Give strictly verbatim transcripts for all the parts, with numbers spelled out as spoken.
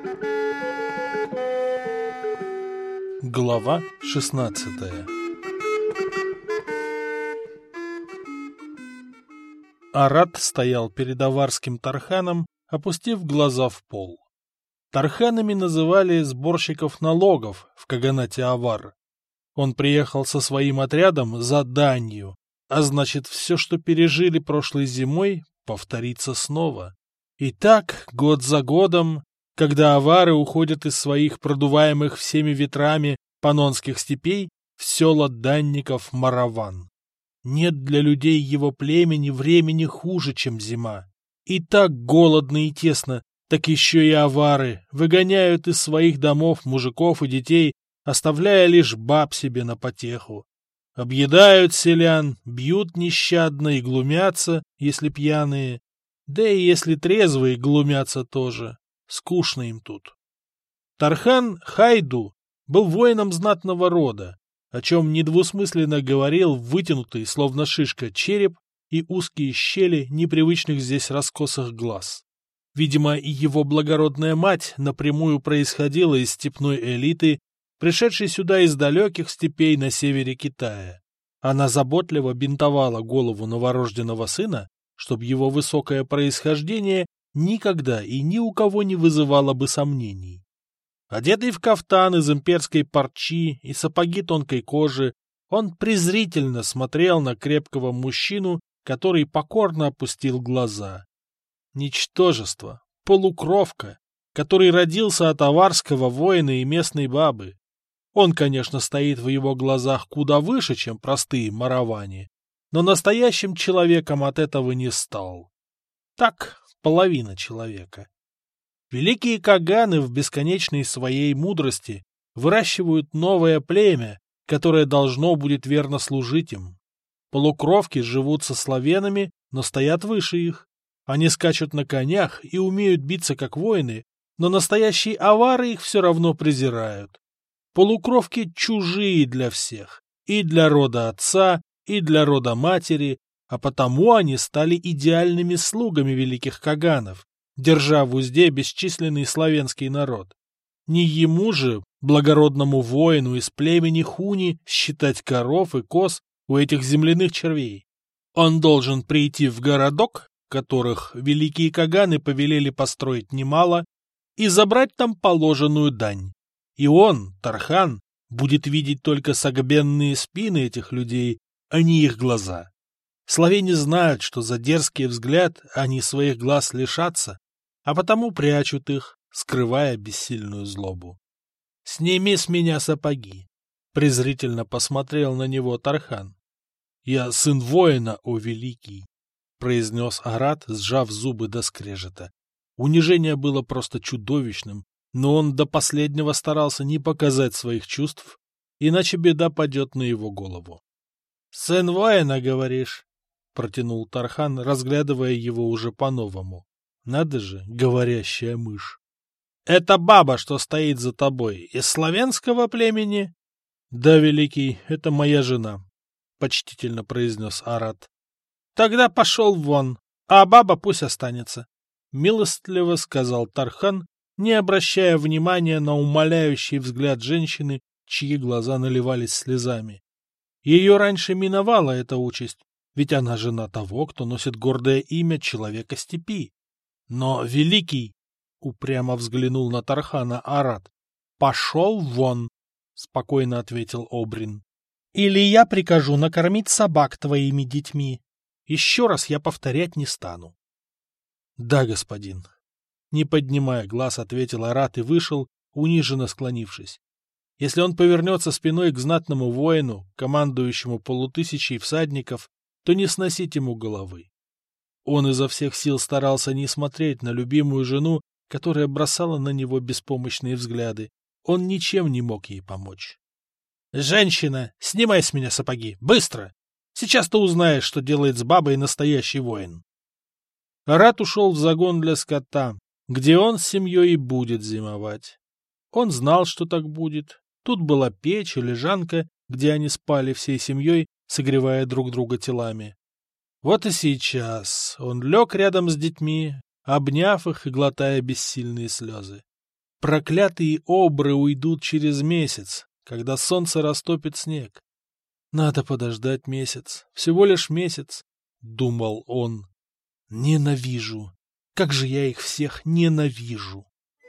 Глава шестнадцатая. Арат стоял перед аварским Тарханом, опустив глаза в пол. Тарханами называли сборщиков налогов в каганате Авар. Он приехал со своим отрядом за данью, а значит, все, что пережили прошлой зимой, повторится снова. И так, год за годом, когда авары уходят из своих продуваемых всеми ветрами панонских степей в села данников Мараван. Нет для людей его племени времени хуже, чем зима. И так голодно и тесно, так еще и авары выгоняют из своих домов мужиков и детей, оставляя лишь баб себе на потеху. Объедают селян, бьют нещадно и глумятся, если пьяные, да и если трезвые глумятся тоже. Скучно им тут. Тархан Хайду был воином знатного рода, о чем недвусмысленно говорил вытянутый, словно шишка, череп и узкие щели непривычных здесь раскосых глаз. Видимо, и его благородная мать напрямую происходила из степной элиты, пришедшей сюда из далеких степей на севере Китая. Она заботливо бинтовала голову новорожденного сына, чтобы его высокое происхождение никогда и ни у кого не вызывало бы сомнений. Одетый в кафтан из имперской парчи и сапоги тонкой кожи, он презрительно смотрел на крепкого мужчину, который покорно опустил глаза. Ничтожество, полукровка, который родился от аварского воина и местной бабы. Он, конечно, стоит в его глазах куда выше, чем простые маравани, но настоящим человеком от этого не стал. Так, половина человека. Великие каганы в бесконечной своей мудрости выращивают новое племя, которое должно будет верно служить им. Полукровки живут со славянами, но стоят выше их. Они скачут на конях и умеют биться как воины, но настоящие авары их все равно презирают. Полукровки чужие для всех, и для рода отца, и для рода матери, а потому они стали идеальными слугами великих каганов, держа в узде бесчисленный славянский народ. Не ему же, благородному воину из племени Хуни, считать коров и коз у этих земляных червей. Он должен прийти в городок, которых великие каганы повелели построить немало, и забрать там положенную дань. И он, Тархан, будет видеть только согбенные спины этих людей, а не их глаза. Славяне знают, что за дерзкий взгляд они своих глаз лишатся, а потому прячут их, скрывая бессильную злобу. — Сними с меня сапоги! — презрительно посмотрел на него Тархан. — Я сын воина, о великий! — произнес Арат, сжав зубы до скрежета. Унижение было просто чудовищным, но он до последнего старался не показать своих чувств, иначе беда падет на его голову. — Сын воина, говоришь? — протянул Тархан, разглядывая его уже по-новому. Надо же, говорящая мышь. — Это баба, что стоит за тобой, из славянского племени? — Да, великий, это моя жена, — почтительно произнес Арат. — Тогда пошел вон, а баба пусть останется, — милостливо сказал Тархан, не обращая внимания на умоляющий взгляд женщины, чьи глаза наливались слезами. Ее раньше миновала эта участь, ведь она жена того, кто носит гордое имя человека степи. Но великий, — упрямо взглянул на Тархана Арат, — пошел вон, — спокойно ответил Обрин. — Или я прикажу накормить собак твоими детьми. Еще раз я повторять не стану. — Да, господин. Не поднимая глаз, ответил Арат и вышел, униженно склонившись. Если он повернется спиной к знатному воину, командующему полутысячей всадников, то не сносить ему головы. Он изо всех сил старался не смотреть на любимую жену, которая бросала на него беспомощные взгляды. Он ничем не мог ей помочь. — Женщина, снимай с меня сапоги! Быстро! Сейчас ты узнаешь, что делает с бабой настоящий воин. Арат ушел в загон для скота, где он с семьей и будет зимовать. Он знал, что так будет. Тут была печь и лежанка, где они спали всей семьей, согревая друг друга телами. Вот и сейчас он лег рядом с детьми, обняв их и глотая бессильные слезы. Проклятые обры уйдут через месяц, когда солнце растопит снег. Надо подождать месяц, всего лишь месяц, — думал он. Ненавижу. Как же я их всех ненавижу.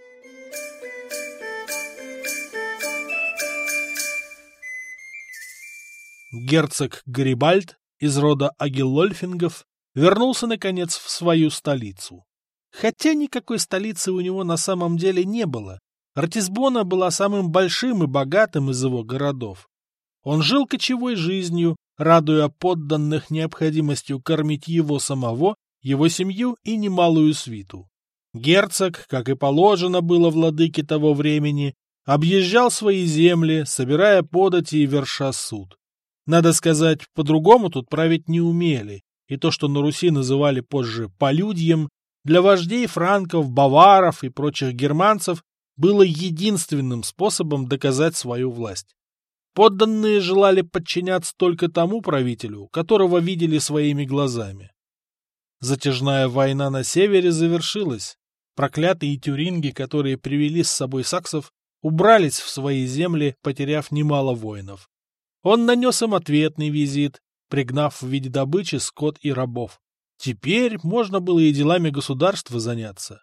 Герцог Гарибальд из рода Агиллольфингов вернулся, наконец, в свою столицу. Хотя никакой столицы у него на самом деле не было. Ратисбона была самым большим и богатым из его городов. Он жил кочевой жизнью, радуя подданных необходимостью кормить его самого, его семью и немалую свиту. Герцог, как и положено было владыке того времени, объезжал свои земли, собирая подати и верша суд. Надо сказать, по-другому тут править не умели, и то, что на Руси называли позже полюдьем, для вождей франков, баваров и прочих германцев было единственным способом доказать свою власть. Подданные желали подчиняться только тому правителю, которого видели своими глазами. Затяжная война на севере завершилась. Проклятые тюринги, которые привели с собой саксов, убрались в свои земли, потеряв немало воинов. Он нанес им ответный визит, пригнав в виде добычи скот и рабов. Теперь можно было и делами государства заняться.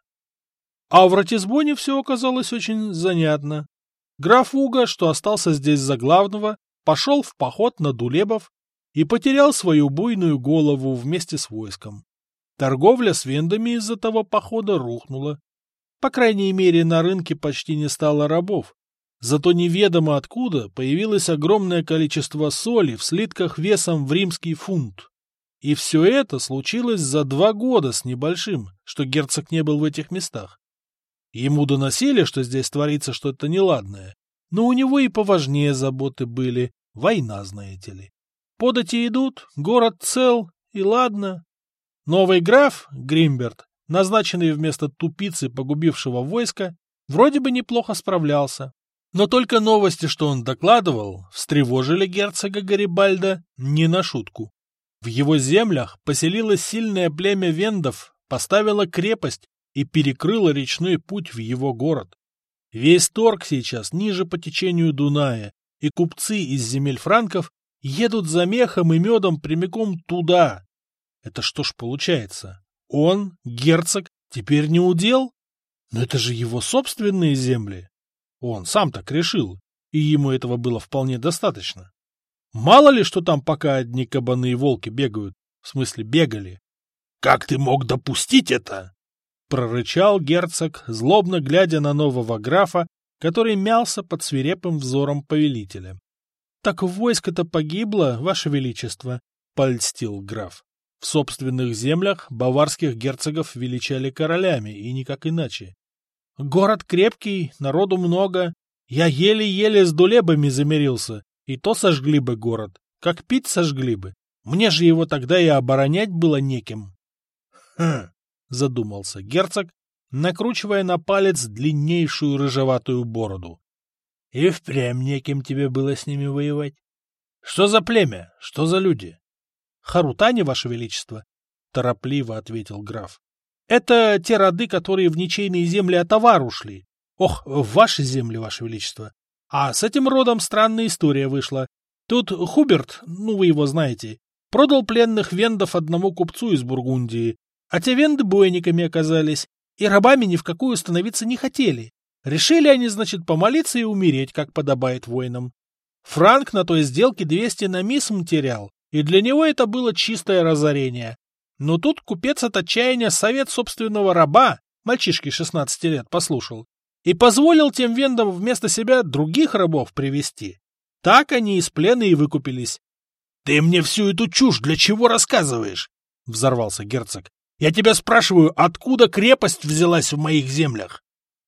А в Ратисбоне все оказалось очень занятно. Граф Уго, что остался здесь за главного, пошел в поход на Дулебов и потерял свою буйную голову вместе с войском. Торговля с вендами из-за того похода рухнула. По крайней мере, на рынке почти не стало рабов. Зато неведомо откуда появилось огромное количество соли в слитках весом в римский фунт. И все это случилось за два года с небольшим, что герцог не был в этих местах. Ему доносили, что здесь творится что-то неладное, но у него и поважнее заботы были, война, знаете ли. Подати идут, город цел, и ладно. Новый граф, Гримберт, назначенный вместо тупицы, погубившего войско, вроде бы неплохо справлялся. Но только новости, что он докладывал, встревожили герцога Гарибальда не на шутку. В его землях поселилось сильное племя вендов, поставило крепость и перекрыло речной путь в его город. Весь торг сейчас ниже по течению Дуная, и купцы из земель франков едут за мехом и медом прямиком туда. Это что ж получается? Он, герцог, теперь не удел? Но это же его собственные земли. Он сам так решил, и ему этого было вполне достаточно. Мало ли, что там пока одни кабаны и волки бегают, в смысле бегали. — Как ты мог допустить это? — прорычал герцог, злобно глядя на нового графа, который мялся под свирепым взором повелителя. — Так войско-то погибло, ваше величество, — польстил граф. В собственных землях баварских герцогов величали королями, и никак иначе. Город крепкий, народу много. Я еле-еле с дулебами замирился, и то сожгли бы город, как пить сожгли бы. Мне же его тогда и оборонять было неким. — Хм, — задумался герцог, накручивая на палец длиннейшую рыжеватую бороду. — И впрямь неким тебе было с ними воевать. — Что за племя? Что за люди? — Харутане, ваше величество, — торопливо ответил граф. — Это те роды, которые в ничейные земли Атавар ушли. Ох, в ваши земли, ваше величество. А с этим родом странная история вышла. Тут Хуберт, ну вы его знаете, продал пленных вендов одному купцу из Бургундии, а те венды бойниками оказались, и рабами ни в какую становиться не хотели. Решили они, значит, помолиться и умереть, как подобает воинам. Франк на той сделке двести намисм терял, и для него это было чистое разорение. Но тут купец от отчаяния совет собственного раба, мальчишки шестнадцати лет, послушал, и позволил тем вендам вместо себя других рабов привести. Так они из плена и выкупились. — Ты мне всю эту чушь для чего рассказываешь? — взорвался герцог. — Я тебя спрашиваю, откуда крепость взялась в моих землях?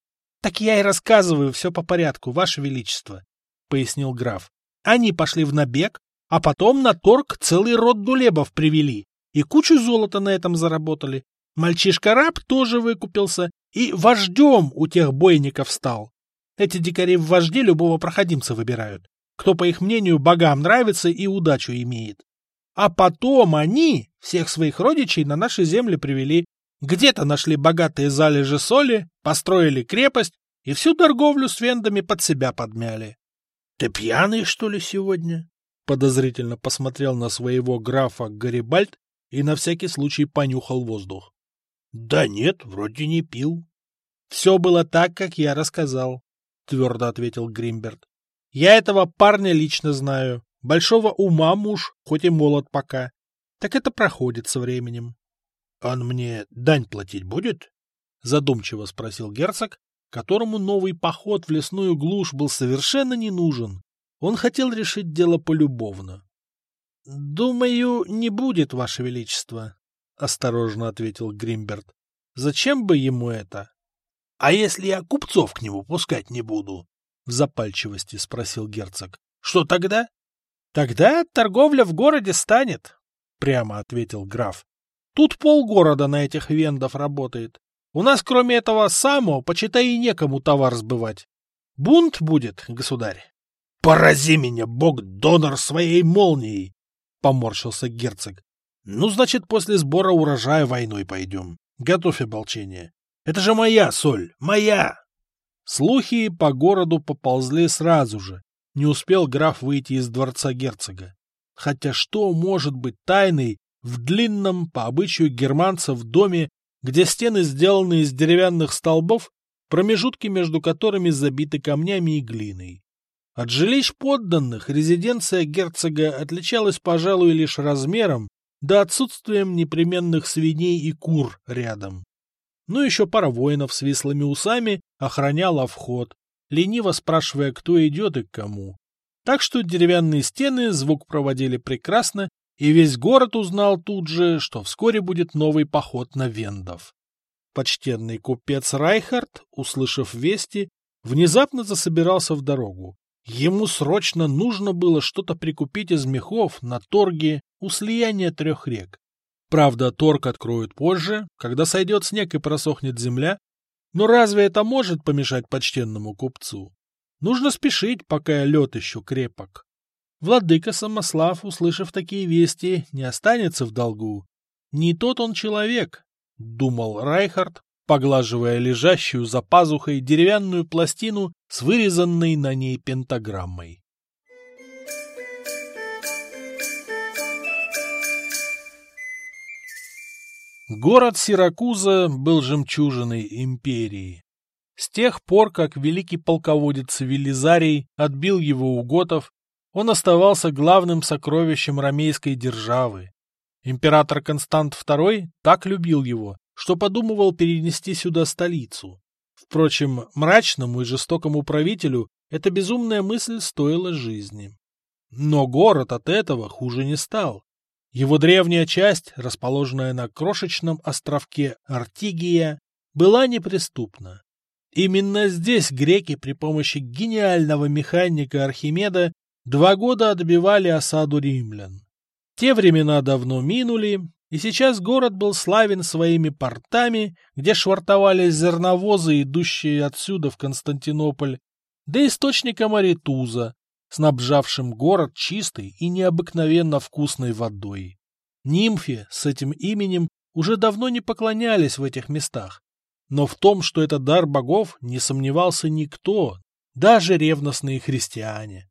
— Так я и рассказываю все по порядку, ваше величество, — пояснил граф. — Они пошли в набег, а потом на торг целый род дулебов привели, и кучу золота на этом заработали. Мальчишка-раб тоже выкупился и вождем у тех бойников стал. Эти дикари в вожди любого проходимца выбирают, кто, по их мнению, богам нравится и удачу имеет. А потом они всех своих родичей на наши земли привели, где-то нашли богатые залежи соли, построили крепость, и всю торговлю с вендами под себя подмяли. — Ты пьяный, что ли, сегодня? — подозрительно посмотрел на своего графа Гарибальд и на всякий случай понюхал воздух. — Да нет, вроде не пил. — Все было так, как я рассказал, — твердо ответил Гримберт. — Я этого парня лично знаю. Большого ума муж, хоть и молод пока. Так это проходит со временем. — Он мне дань платить будет? — задумчиво спросил герцог, которому новый поход в лесную глушь был совершенно не нужен. Он хотел решить дело полюбовно. — Думаю, не будет, Ваше Величество, — осторожно ответил Гримберт. — Зачем бы ему это? — А если я купцов к нему пускать не буду? — в запальчивости спросил герцог. — Что тогда? — Тогда торговля в городе станет, — прямо ответил граф. — Тут полгорода на этих вендов работает. У нас, кроме этого самого, почитай и некому товар сбывать. Бунт будет, государь. — Порази меня, бог-донор, своей молнией! — поморщился герцог. — Ну, значит, после сбора урожая войной пойдем. Готовь ополчение. Это же моя соль, моя! Слухи по городу поползли сразу же. Не успел граф выйти из дворца герцога. Хотя что может быть тайной в длинном, по обычаю германцев, доме, где стены сделаны из деревянных столбов, промежутки между которыми забиты камнями и глиной? От жилищ подданных резиденция герцога отличалась, пожалуй, лишь размером да отсутствием непременных свиней и кур рядом. Ну, еще пара воинов с вислыми усами охраняла вход, лениво спрашивая, кто идет и к кому. Так что деревянные стены звук проводили прекрасно, и весь город узнал тут же, что вскоре будет новый поход на вендов. Почтенный купец Райхард, услышав вести, внезапно засобирался в дорогу. Ему срочно нужно было что-то прикупить из мехов на торге у слияния трех рек. Правда, торг откроют позже, когда сойдет снег и просохнет земля, но разве это может помешать почтенному купцу? Нужно спешить, пока лед еще крепок. Владыка Самослав, услышав такие вести, не останется в долгу. Не тот он человек, — думал Райхард, поглаживая лежащую за пазухой деревянную пластину с вырезанной на ней пентаграммой. Город Сиракуза был жемчужиной империи. С тех пор, как великий полководец Велизарий отбил его у готов, он оставался главным сокровищем ромейской державы. Император Констант второй так любил его, что подумывал перенести сюда столицу. Впрочем, мрачному и жестокому правителю эта безумная мысль стоила жизни. Но город от этого хуже не стал. Его древняя часть, расположенная на крошечном островке Артигия, была неприступна. Именно здесь греки при помощи гениального механика Архимеда два года отбивали осаду римлян. Те времена давно минули, и сейчас город был славен своими портами, где швартовались зерновозы, идущие отсюда в Константинополь, да источником Аритуза, снабжавшим город чистой и необыкновенно вкусной водой. Нимфе с этим именем уже давно не поклонялись в этих местах, но в том, что это дар богов, не сомневался никто, даже ревностные христиане.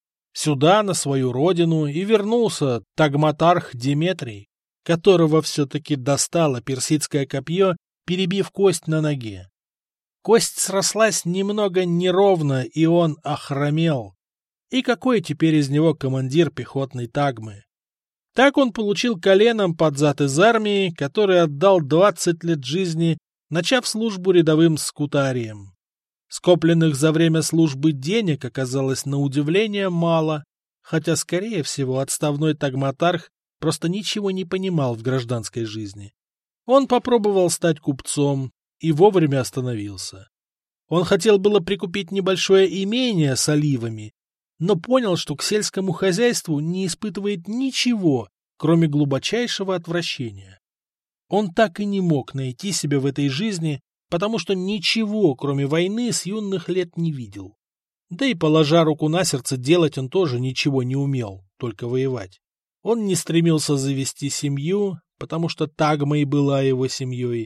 Сюда, на свою родину, и вернулся тагматарх Деметрий, которого все-таки достало персидское копье, перебив кость на ноге. Кость срослась немного неровно, и он охромел. И какой теперь из него командир пехотной тагмы? Так он получил коленом под зад из армии, который отдал двадцать лет жизни, начав службу рядовым скутарием. Скопленных за время службы денег оказалось на удивление мало, хотя, скорее всего, отставной тагматарх просто ничего не понимал в гражданской жизни. Он попробовал стать купцом и вовремя остановился. Он хотел было прикупить небольшое имение с оливами, но понял, что к сельскому хозяйству не испытывает ничего, кроме глубочайшего отвращения. Он так и не мог найти себя в этой жизни, потому что ничего, кроме войны, с юных лет не видел. Да и, положа руку на сердце, делать он тоже ничего не умел, только воевать. Он не стремился завести семью, потому что тагма и была его семьей.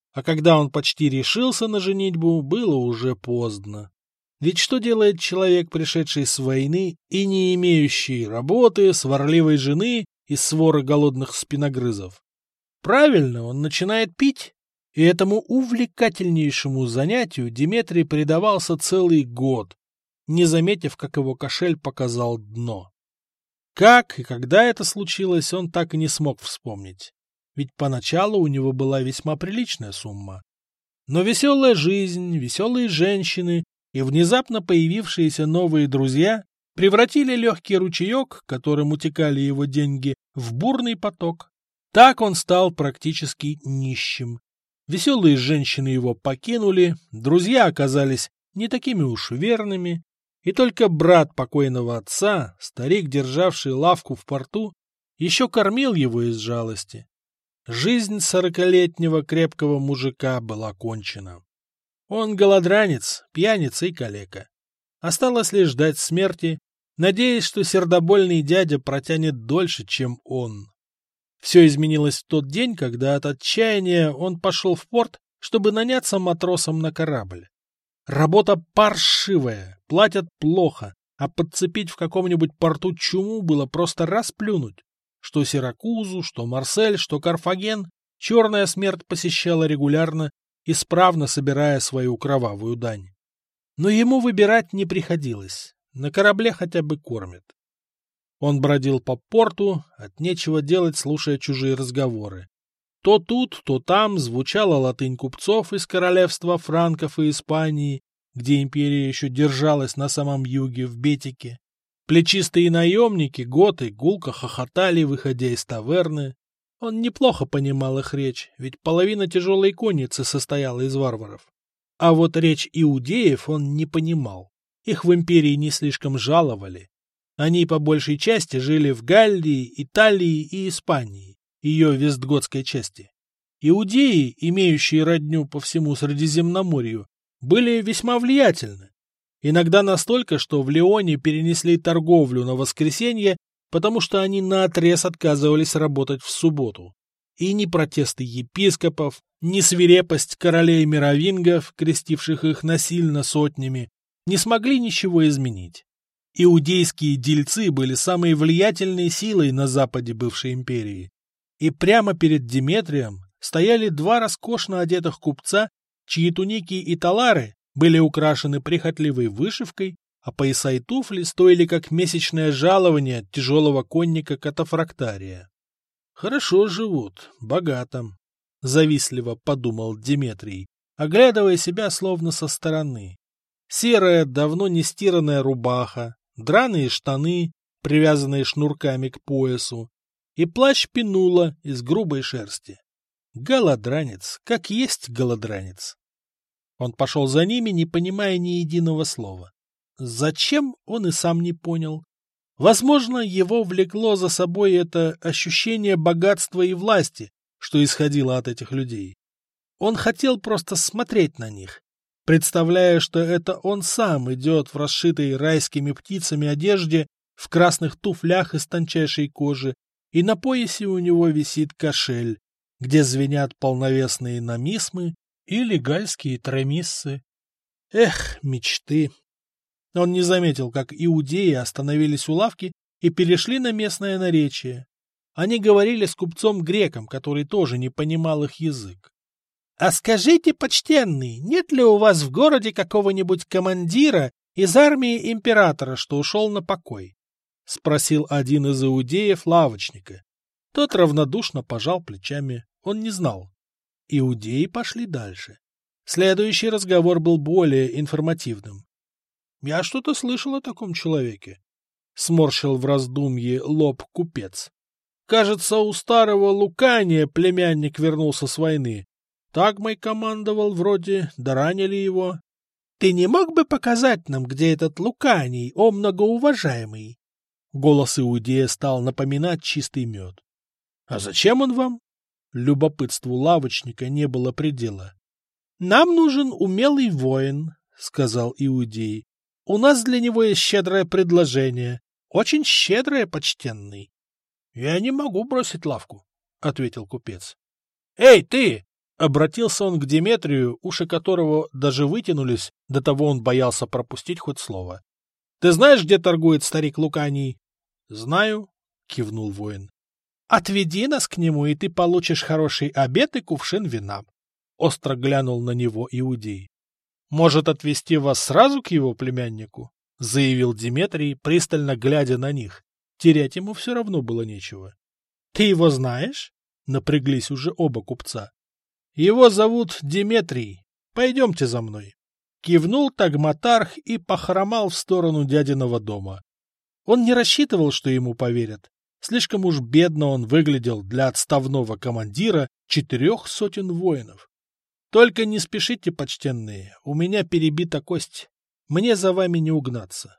А когда он почти решился на женитьбу, было уже поздно. Ведь что делает человек, пришедший с войны и не имеющий работы, сварливой жены и своры голодных спиногрызов? Правильно, он начинает пить. И этому увлекательнейшему занятию Деметрий предавался целый год, не заметив, как его кошель показал дно. Как и когда это случилось, он так и не смог вспомнить. Ведь поначалу у него была весьма приличная сумма. Но веселая жизнь, веселые женщины и внезапно появившиеся новые друзья превратили легкий ручеек, которым утекали его деньги, в бурный поток. Так он стал практически нищим. Веселые женщины его покинули, друзья оказались не такими уж верными, и только брат покойного отца, старик, державший лавку в порту, еще кормил его из жалости. Жизнь сорокалетнего крепкого мужика была кончена. Он голодранец, пьяница и калека. Осталось лишь ждать смерти, надеясь, что сердобольный дядя протянет дольше, чем он. Все изменилось в тот день, когда от отчаяния он пошел в порт, чтобы наняться матросом на корабль. Работа паршивая, платят плохо, а подцепить в каком-нибудь порту чуму было просто расплюнуть. Что Сиракузу, что Марсель, что Карфаген черная смерть посещала регулярно, исправно собирая свою кровавую дань. Но ему выбирать не приходилось, на корабле хотя бы кормят. Он бродил по порту, от нечего делать, слушая чужие разговоры. То тут, то там звучала латынь купцов из королевства франков и Испании, где империя еще держалась на самом юге, в Бетике. Плечистые наемники, готы, гулко хохотали, выходя из таверны. Он неплохо понимал их речь, ведь половина тяжелой конницы состояла из варваров. А вот речь иудеев он не понимал. Их в империи не слишком жаловали. Они по большей части жили в Галлии, Италии и Испании, ее вестготской части. Иудеи, имеющие родню по всему Средиземноморью, были весьма влиятельны. Иногда настолько, что в Лионе перенесли торговлю на воскресенье, потому что они наотрез отказывались работать в субботу. И ни протесты епископов, ни свирепость королей-мировингов, крестивших их насильно сотнями, не смогли ничего изменить. Иудейские дельцы были самой влиятельной силой на западе бывшей империи. И прямо перед Деметрием стояли два роскошно одетых купца, чьи туники и талары были украшены прихотливой вышивкой, а пояса и туфли стоили как месячное жалование тяжелого конника-катафрактария. «Хорошо живут, богато», — завистливо подумал Деметрий, оглядывая себя словно со стороны. Серая, давно не стиранная рубаха, драные штаны, привязанные шнурками к поясу, и плащ пинула из грубой шерсти. Голодранец, как есть голодранец. Он пошел за ними, не понимая ни единого слова. Зачем, он и сам не понял. Возможно, его влекло за собой это ощущение богатства и власти, что исходило от этих людей. Он хотел просто смотреть на них, представляя, что это он сам идет в расшитой райскими птицами одежде, в красных туфлях из тончайшей кожи, и на поясе у него висит кошель, где звенят полновесные намисмы или гальские тремиссы. Эх, мечты! Он не заметил, как иудеи остановились у лавки и перешли на местное наречие. Они говорили с купцом-греком, который тоже не понимал их язык. — А скажите, почтенный, нет ли у вас в городе какого-нибудь командира из армии императора, что ушел на покой? — спросил один из иудеев лавочника. Тот равнодушно пожал плечами. Он не знал. Иудеи пошли дальше. Следующий разговор был более информативным. — Я что-то слышал о таком человеке, — сморщил в раздумье лоб купец. — Кажется, у старого Лукания племянник вернулся с войны. Так мой командовал вроде, да ранили его. — Ты не мог бы показать нам, где этот Луканий, о многоуважаемый? Голос иудея стал напоминать чистый мед. — А зачем он вам? Любопытству лавочника не было предела. — Нам нужен умелый воин, — сказал иудей. — У нас для него есть щедрое предложение. Очень щедрое, почтенный. — Я не могу бросить лавку, — ответил купец. — Эй, ты! Обратился он к Деметрию, уши которого даже вытянулись, до того он боялся пропустить хоть слово. — Ты знаешь, где торгует старик Луканий? — Знаю, — кивнул воин. — Отведи нас к нему, и ты получишь хороший обед и кувшин вина. Остро глянул на него Иудей. — Может, отвезти вас сразу к его племяннику? — заявил Деметрий, пристально глядя на них. Терять ему все равно было нечего. — Ты его знаешь? — напряглись уже оба купца. — Его зовут Деметрий. Пойдемте за мной. Кивнул Тагматарх и похромал в сторону дядиного дома. Он не рассчитывал, что ему поверят. Слишком уж бедно он выглядел для отставного командира четырех сотен воинов. Только не спешите, почтенные, у меня перебита кость. Мне за вами не угнаться.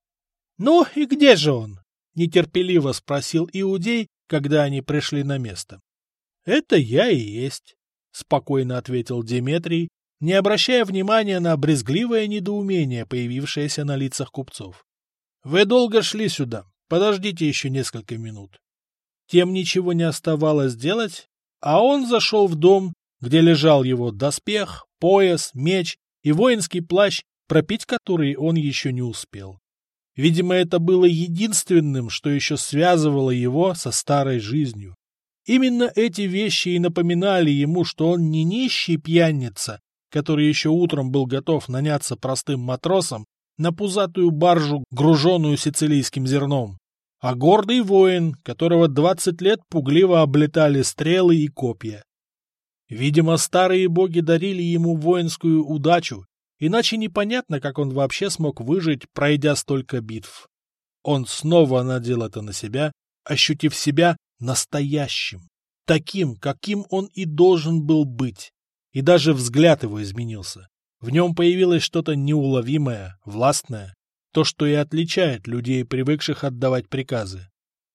— Ну и где же он? — нетерпеливо спросил Иудей, когда они пришли на место. — Это я и есть, — спокойно ответил Деметрий, не обращая внимания на брезгливое недоумение, появившееся на лицах купцов. — Вы долго шли сюда, подождите еще несколько минут. Тем ничего не оставалось делать, а он зашел в дом, где лежал его доспех, пояс, меч и воинский плащ, пропить который он еще не успел. Видимо, это было единственным, что еще связывало его со старой жизнью. Именно эти вещи и напоминали ему, что он не нищий пьяница, который еще утром был готов наняться простым матросом на пузатую баржу, груженную сицилийским зерном, а гордый воин, которого двадцать лет пугливо облетали стрелы и копья. Видимо, старые боги дарили ему воинскую удачу, иначе непонятно, как он вообще смог выжить, пройдя столько битв. Он снова надел это на себя, ощутив себя настоящим, таким, каким он и должен был быть. И даже взгляд его изменился. В нем появилось что-то неуловимое, властное, то, что и отличает людей, привыкших отдавать приказы.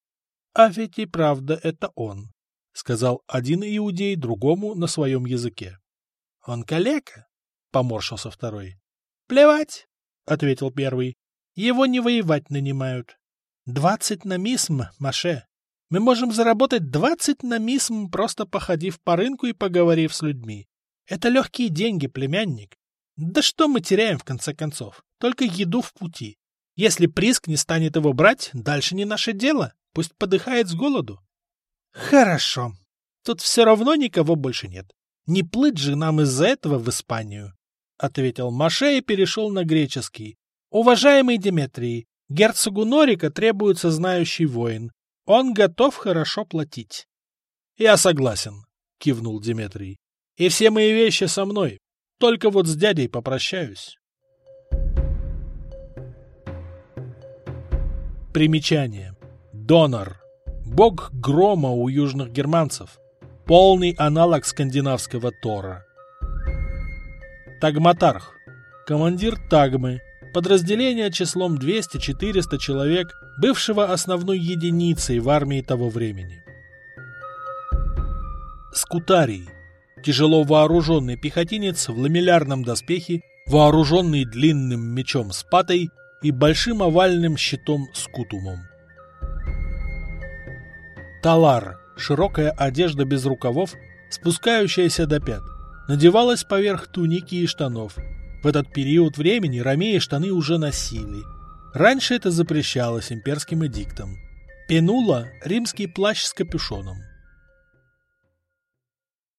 — А ведь и правда это он, — сказал один иудей другому на своем языке. — Он калека? — поморщился второй. — Плевать, — ответил первый. — Его не воевать нанимают. Двадцать на мисм, Маше. Мы можем заработать двадцать на мисм, просто походив по рынку и поговорив с людьми. Это легкие деньги, племянник. Да что мы теряем, в конце концов? Только еду в пути. Если Приск не станет его брать, дальше не наше дело. Пусть подыхает с голоду. Хорошо. Тут все равно никого больше нет. Не плыть же нам из-за этого в Испанию, — ответил Маше и перешел на греческий. Уважаемый Деметрий, герцогу Норика требуется знающий воин. Он готов хорошо платить. — Я согласен, — кивнул Деметрий. — И все мои вещи со мной. Только вот с дядей попрощаюсь. Примечание. Донор. Бог грома у южных германцев. Полный аналог скандинавского Тора. Тагматарх. Командир Тагмы. Подразделение числом двести-четыреста человек, бывшего основной единицей в армии того времени. Скутарий. Тяжело вооруженный пехотинец в ламеллярном доспехе, вооруженный длинным мечом с патой и большим овальным щитом с кутумом. Талар – широкая одежда без рукавов, спускающаяся до пят, надевалась поверх туники и штанов. В этот период времени ромеи штаны уже носили. Раньше это запрещалось имперским эдиктом. Пенула – римский плащ с капюшоном.